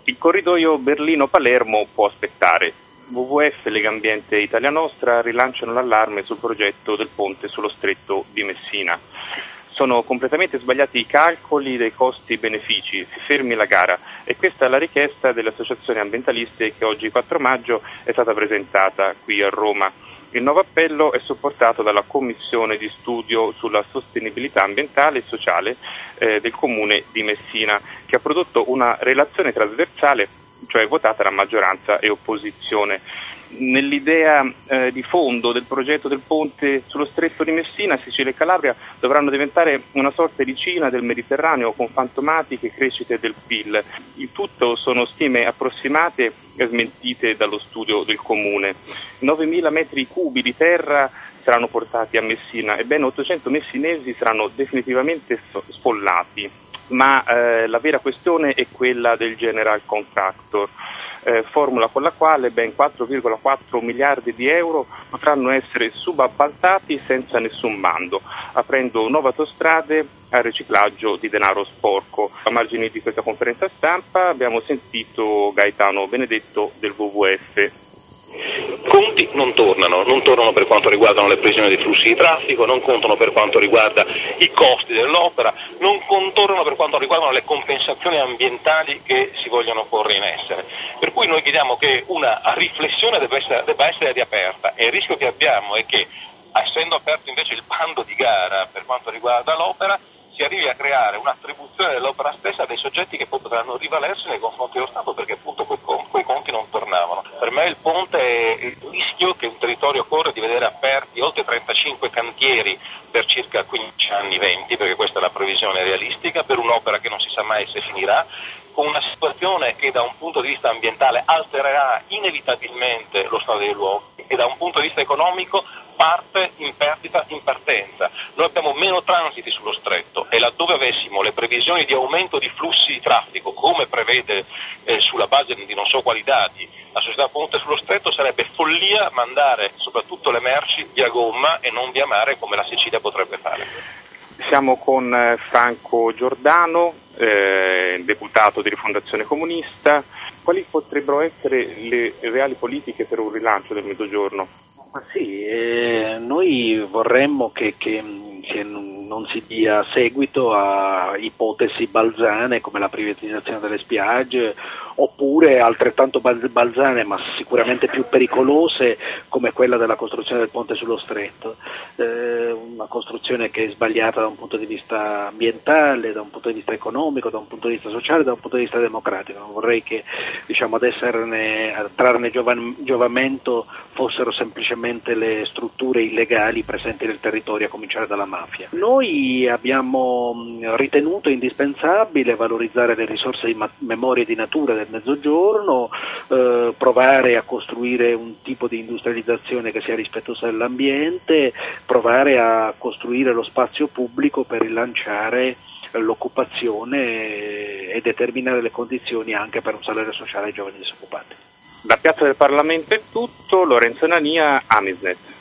Il corridoio Berlino-Palermo può aspettare. WWF e Legambiente Italia Nostra rilanciano l'allarme sul progetto del ponte sullo stretto di Messina. Sono completamente sbagliati i calcoli dei costi-benefici, si fermi la gara, e questa è la richiesta delle associazioni ambientaliste che oggi 4 maggio è stata presentata qui a Roma. Il nuovo appello è supportato dalla Commissione di studio sulla sostenibilità ambientale e sociale del Comune di Messina, che ha prodotto una relazione trasversale, cioè votata da maggioranza e opposizione. Nell'idea di fondo del progetto del ponte sullo stretto di Messina, Sicilia e Calabria dovranno diventare una sorta di Cina del Mediterraneo con fantomatiche crescite del PIL. Il tutto sono stime approssimate e smentite dallo studio del Comune. 9.000 metri cubi di terra saranno portati a Messina e ben 800 messinesi saranno definitivamente sfollati. Ma la vera questione è quella del general contractor, formula con la quale ben 4,4 miliardi di euro potranno essere subappaltati senza nessun bando, aprendo nuove autostrade al riciclaggio di denaro sporco. A margine di questa conferenza stampa abbiamo sentito Gaetano Benedetto del WWF. Conti non tornano per quanto riguardano le previsioni dei flussi di traffico, non contano per quanto riguarda i costi dell'opera, non contornano per quanto riguardano le compensazioni ambientali che si vogliono porre in essere. Per cui noi chiediamo che una riflessione debba essere riaperta, e il rischio che abbiamo è che, essendo aperto invece il bando di gara per quanto riguarda l'opera, si arrivi a creare un'attribuzione dell'opera stessa a dei soggetti che poi potranno rivalersi nei confronti dello Stato, perché appunto quei conti non tornavano. Per me il ponte è il rischio che un territorio corre di vedere aperti oltre 35 cantieri per circa 15 anni, 20, perché questa è la previsione realistica, per un'opera che non si sa mai se finirà, con una situazione che da un punto di vista ambientale altererà inevitabilmente lo stato dei luoghi e da un punto di vista economico parte in perdita in partenza. Noi abbiamo meno transiti sullo stretto e laddove avessimo le previsioni di aumento di flussi di traffico, come prevede sulla base di non so quali dati la società Ponte sullo Stretto, sarebbe follia mandare soprattutto le merci via gomma e non via mare come la Sicilia potrebbe fare. Siamo con Franco Giordano, deputato di Rifondazione Comunista. Quali potrebbero essere le reali politiche per un rilancio del Mezzogiorno? Ma sì, noi vorremmo che non si dia seguito a ipotesi balzane come la privatizzazione delle spiagge, oppure altrettanto balzane ma sicuramente più pericolose come quella della costruzione del ponte sullo stretto, una costruzione che è sbagliata da un punto di vista ambientale, da un punto di vista economico, da un punto di vista sociale, da un punto di vista democratico. Non vorrei che a trarne giovamento fossero semplicemente le strutture illegali presenti nel territorio, a cominciare dalla mafia. Noi abbiamo ritenuto indispensabile valorizzare le risorse di memoria e di natura del Mezzogiorno, provare a costruire un tipo di industrializzazione che sia rispettosa dell'ambiente, provare a costruire lo spazio pubblico per rilanciare l'occupazione e determinare le condizioni anche per un salario sociale ai giovani disoccupati. Da Piazza del Parlamento è tutto. Lorenzo Nania, Amisnet.